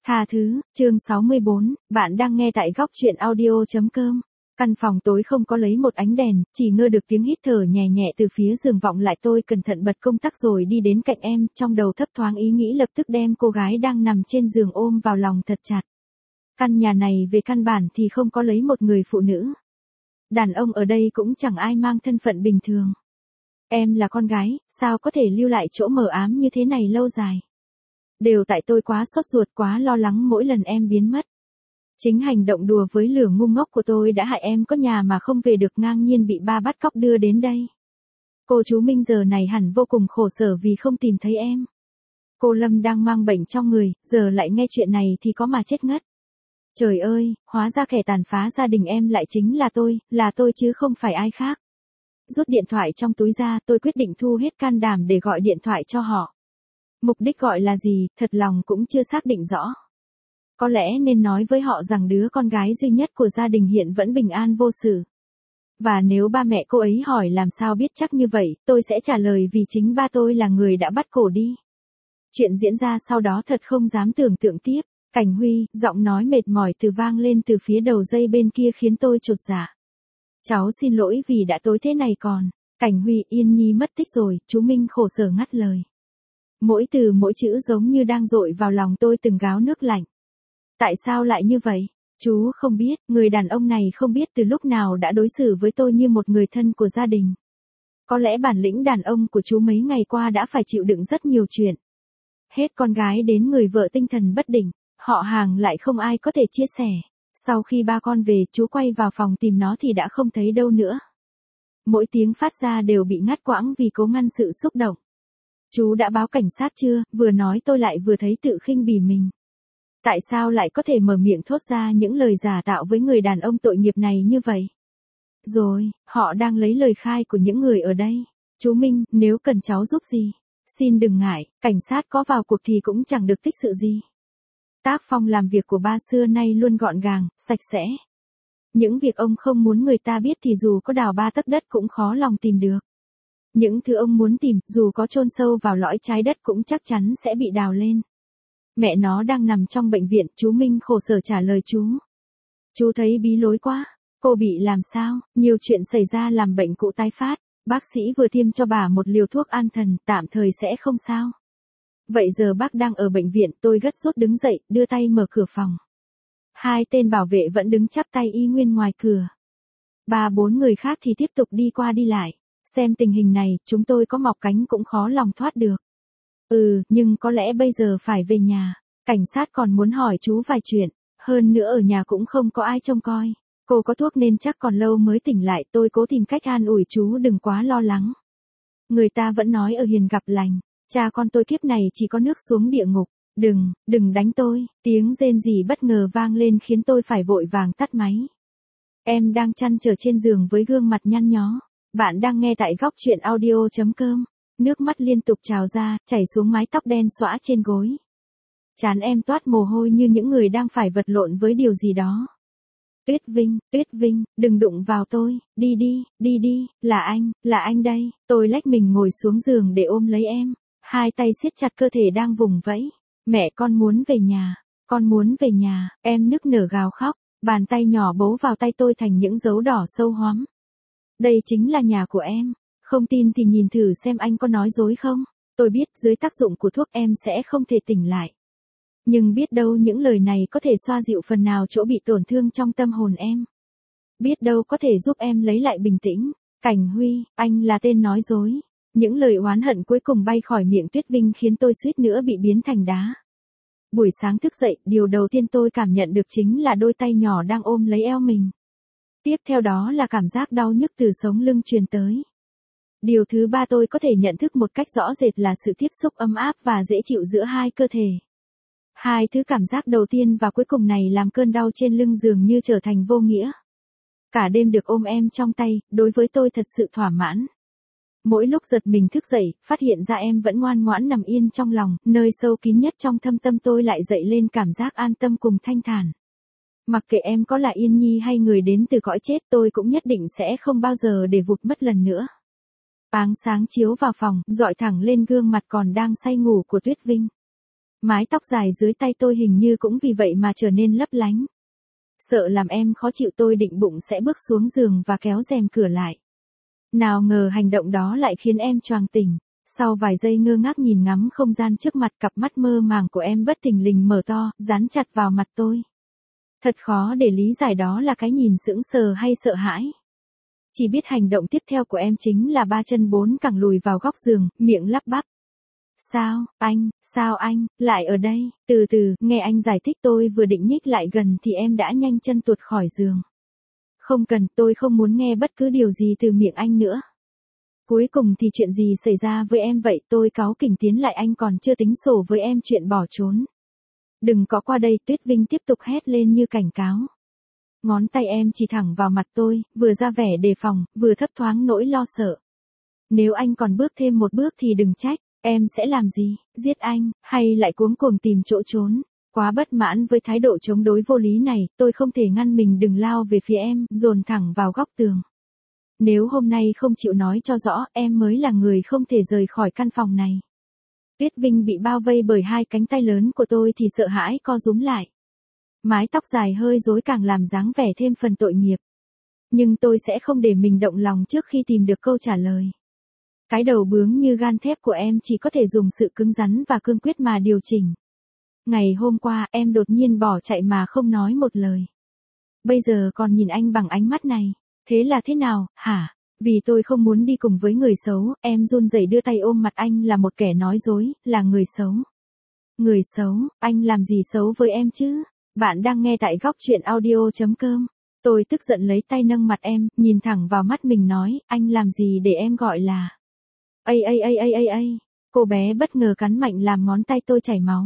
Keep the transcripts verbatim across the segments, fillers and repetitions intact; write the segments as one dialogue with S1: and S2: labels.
S1: Tha thứ, chương sáu mươi bốn, bạn đang nghe tại góc truyện audio.com. Căn phòng tối không có lấy một ánh đèn, chỉ ngơ được tiếng hít thở nhẹ nhẹ từ phía giường vọng lại. Tôi cẩn thận bật công tắc rồi đi đến cạnh em, trong đầu thấp thoáng ý nghĩ lập tức đem cô gái đang nằm trên giường ôm vào lòng thật chặt. Căn nhà này về căn bản thì không có lấy một người phụ nữ. Đàn ông ở đây cũng chẳng ai mang thân phận bình thường. Em là con gái, sao có thể lưu lại chỗ mờ ám như thế này lâu dài. Đều tại tôi quá sốt ruột, quá lo lắng mỗi lần em biến mất. Chính hành động đùa với lửa ngu ngốc của tôi đã hại em có nhà mà không về được, ngang nhiên bị ba bắt cóc đưa đến đây. Cô chú Minh giờ này hẳn vô cùng khổ sở vì không tìm thấy em. Cô Lâm đang mang bệnh trong người, giờ lại nghe chuyện này thì có mà chết ngất. Trời ơi, hóa ra kẻ tàn phá gia đình em lại chính là tôi, là tôi chứ không phải ai khác. Rút điện thoại trong túi ra, tôi quyết định thu hết can đảm để gọi điện thoại cho họ. Mục đích gọi là gì, thật lòng cũng chưa xác định rõ. Có lẽ nên nói với họ rằng đứa con gái duy nhất của gia đình hiện vẫn bình an vô sự. Và nếu ba mẹ cô ấy hỏi làm sao biết chắc như vậy, tôi sẽ trả lời vì chính ba tôi là người đã bắt cổ đi. Chuyện diễn ra sau đó thật không dám tưởng tượng tiếp. Cảnh Huy, giọng nói mệt mỏi từ vang lên từ phía đầu dây bên kia khiến tôi chột dạ. Cháu xin lỗi vì đã tối thế này còn. Cảnh Huy, Yên Nhi mất tích rồi, chú Minh khổ sở ngắt lời. Mỗi từ mỗi chữ giống như đang dội vào lòng tôi từng gáo nước lạnh. Tại sao lại như vậy? Chú không biết, người đàn ông này không biết từ lúc nào đã đối xử với tôi như một người thân của gia đình. Có lẽ bản lĩnh đàn ông của chú mấy ngày qua đã phải chịu đựng rất nhiều chuyện. Hết con gái đến người vợ tinh thần bất định, họ hàng lại không ai có thể chia sẻ. Sau khi ba con về, chú quay vào phòng tìm nó thì đã không thấy đâu nữa. Mỗi tiếng phát ra đều bị ngắt quãng vì cố ngăn sự xúc động. Chú đã báo cảnh sát chưa? Vừa nói tôi lại vừa thấy tự khinh bỉ mình. Tại sao lại có thể mở miệng thốt ra những lời giả tạo với người đàn ông tội nghiệp này như vậy? Rồi, họ đang lấy lời khai của những người ở đây. Chú Minh, nếu cần cháu giúp gì, xin đừng ngại, cảnh sát có vào cuộc thì cũng chẳng được tích sự gì. Tác phong làm việc của ba xưa nay luôn gọn gàng, sạch sẽ. Những việc ông không muốn người ta biết thì dù có đào ba tấc đất cũng khó lòng tìm được. Những thứ ông muốn tìm, dù có chôn sâu vào lõi trái đất cũng chắc chắn sẽ bị đào lên. Mẹ nó đang nằm trong bệnh viện, chú Minh khổ sở trả lời chú. Chú thấy bí lối quá. Cô bị làm sao? Nhiều chuyện xảy ra làm bệnh cũ tái phát. Bác sĩ vừa tiêm cho bà một liều thuốc an thần, tạm thời sẽ không sao. Vậy giờ bác đang ở bệnh viện, tôi gấp rút đứng dậy, đưa tay mở cửa phòng. Hai tên bảo vệ vẫn đứng chắp tay y nguyên ngoài cửa. Ba bốn người khác thì tiếp tục đi qua đi lại. Xem tình hình này, chúng tôi có mọc cánh cũng khó lòng thoát được. Ừ, nhưng có lẽ bây giờ phải về nhà. Cảnh sát còn muốn hỏi chú vài chuyện. Hơn nữa ở nhà cũng không có ai trông coi. Cô có thuốc nên chắc còn lâu mới tỉnh lại. Tôi cố tìm cách an ủi chú đừng quá lo lắng. Người ta vẫn nói ở hiền gặp lành. Cha con tôi kiếp này chỉ có nước xuống địa ngục. Đừng, đừng đánh tôi. Tiếng rên rỉ bất ngờ vang lên khiến tôi phải vội vàng tắt máy. Em đang chăn trở trên giường với gương mặt nhăn nhó. Bạn đang nghe tại góc truyện audio.com. Nước mắt liên tục trào ra, chảy xuống mái tóc đen xõa trên gối. Trán em toát mồ hôi như những người đang phải vật lộn với điều gì đó. Tuyết Vinh, Tuyết Vinh, đừng đụng vào tôi, đi đi, đi đi, là anh, là anh đây. Tôi lách mình ngồi xuống giường để ôm lấy em. Hai tay siết chặt cơ thể đang vùng vẫy. Mẹ con muốn về nhà, con muốn về nhà, em nức nở gào khóc. Bàn tay nhỏ bấu vào tay tôi thành những dấu đỏ sâu hoắm. Đây chính là nhà của em. Không tin thì nhìn thử xem anh có nói dối không. Tôi biết dưới tác dụng của thuốc em sẽ không thể tỉnh lại. Nhưng biết đâu những lời này có thể xoa dịu phần nào chỗ bị tổn thương trong tâm hồn em. Biết đâu có thể giúp em lấy lại bình tĩnh. Cảnh Huy, anh là tên nói dối. Những lời oán hận cuối cùng bay khỏi miệng Tuyết Vinh khiến tôi suýt nữa bị biến thành đá. Buổi sáng thức dậy, điều đầu tiên tôi cảm nhận được chính là đôi tay nhỏ đang ôm lấy eo mình. Tiếp theo đó là cảm giác đau nhức từ sống lưng truyền tới. Điều thứ ba tôi có thể nhận thức một cách rõ rệt là sự tiếp xúc ấm áp và dễ chịu giữa hai cơ thể. Hai thứ cảm giác đầu tiên và cuối cùng này làm cơn đau trên lưng dường như trở thành vô nghĩa. Cả đêm được ôm em trong tay, đối với tôi thật sự thỏa mãn. Mỗi lúc giật mình thức dậy, phát hiện ra em vẫn ngoan ngoãn nằm yên trong lòng, nơi sâu kín nhất trong thâm tâm tôi lại dậy lên cảm giác an tâm cùng thanh thản. Mặc kệ em có là Yên Nhi hay người đến từ cõi chết, tôi cũng nhất định sẽ không bao giờ để vụt mất lần nữa. Áng sáng chiếu vào phòng, dọi thẳng lên gương mặt còn đang say ngủ của Tuyết Vinh. Mái tóc dài dưới tay tôi hình như cũng vì vậy mà trở nên lấp lánh. Sợ làm em khó chịu tôi định bụng sẽ bước xuống giường và kéo rèm cửa lại. Nào ngờ hành động đó lại khiến em choàng tỉnh. Sau vài giây ngơ ngác nhìn ngắm không gian trước mặt, cặp mắt mơ màng của em bất thình lình mở to, dán chặt vào mặt tôi. Thật khó để lý giải đó là cái nhìn sững sờ hay sợ hãi. Chỉ biết hành động tiếp theo của em chính là ba chân bốn cẳng lùi vào góc giường, miệng lắp bắp. Sao, anh, sao anh, lại ở đây? Từ từ, nghe anh giải thích. Tôi vừa định nhích lại gần thì em đã nhanh chân tuột khỏi giường. Không cần, tôi không muốn nghe bất cứ điều gì từ miệng anh nữa. Cuối cùng thì chuyện gì xảy ra với em vậy? Tôi cáu kỉnh tiến lại, anh còn chưa tính sổ với em chuyện bỏ trốn. Đừng có qua đây, Tuyết Vinh tiếp tục hét lên như cảnh cáo. Ngón tay em chỉ thẳng vào mặt tôi, vừa ra vẻ đề phòng, vừa thấp thoáng nỗi lo sợ. Nếu anh còn bước thêm một bước thì đừng trách, em sẽ làm gì, giết anh, hay lại cuống cuồng tìm chỗ trốn. Quá bất mãn với thái độ chống đối vô lý này, tôi không thể ngăn mình đừng lao về phía em, dồn thẳng vào góc tường. Nếu hôm nay không chịu nói cho rõ, em mới là người không thể rời khỏi căn phòng này. Tuyết Vinh bị bao vây bởi hai cánh tay lớn của tôi thì sợ hãi co rúm lại. Mái tóc dài hơi rối càng làm dáng vẻ thêm phần tội nghiệp. Nhưng tôi sẽ không để mình động lòng trước khi tìm được câu trả lời. Cái đầu bướng như gan thép của em chỉ có thể dùng sự cứng rắn và cương quyết mà điều chỉnh. Ngày hôm qua em đột nhiên bỏ chạy mà không nói một lời. Bây giờ còn nhìn anh bằng ánh mắt này. Thế là thế nào, hả? Vì tôi không muốn đi cùng với người xấu, em run rẩy đưa tay ôm mặt anh là một kẻ nói dối, là người xấu. Người xấu, anh làm gì xấu với em chứ? Bạn đang nghe tại góc truyện audio chấm com. Tôi tức giận lấy tay nâng mặt em, nhìn thẳng vào mắt mình nói, anh làm gì để em gọi là... Ây ây ây ây ây ây, cô bé bất ngờ cắn mạnh làm ngón tay tôi chảy máu.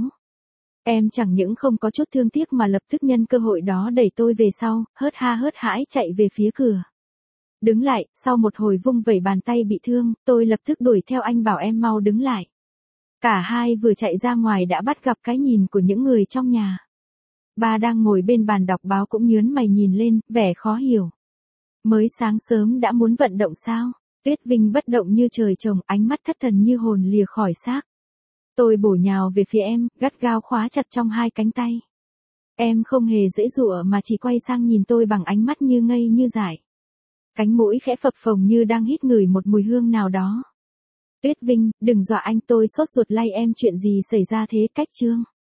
S1: Em chẳng những không có chút thương tiếc mà lập tức nhân cơ hội đó đẩy tôi về sau, hớt ha hớt hãi chạy về phía cửa. Đứng lại, sau một hồi vung vẩy bàn tay bị thương, tôi lập tức đuổi theo anh bảo em mau đứng lại. Cả hai vừa chạy ra ngoài đã bắt gặp cái nhìn của những người trong nhà. Ba đang ngồi bên bàn đọc báo cũng nhớn mày nhìn lên, vẻ khó hiểu. Mới sáng sớm đã muốn vận động sao? Tuyết Vinh bất động như trời trồng, ánh mắt thất thần như hồn lìa khỏi xác. Tôi bổ nhào về phía em, gắt gao khóa chặt trong hai cánh tay. Em không hề dễ dụa mà chỉ quay sang nhìn tôi bằng ánh mắt như ngây như dại. Cánh mũi khẽ phập phồng như đang hít ngửi một mùi hương nào đó. Tuyết Vinh, đừng dọa anh, tôi sốt ruột lay em, chuyện gì xảy ra thế? Cách Trương.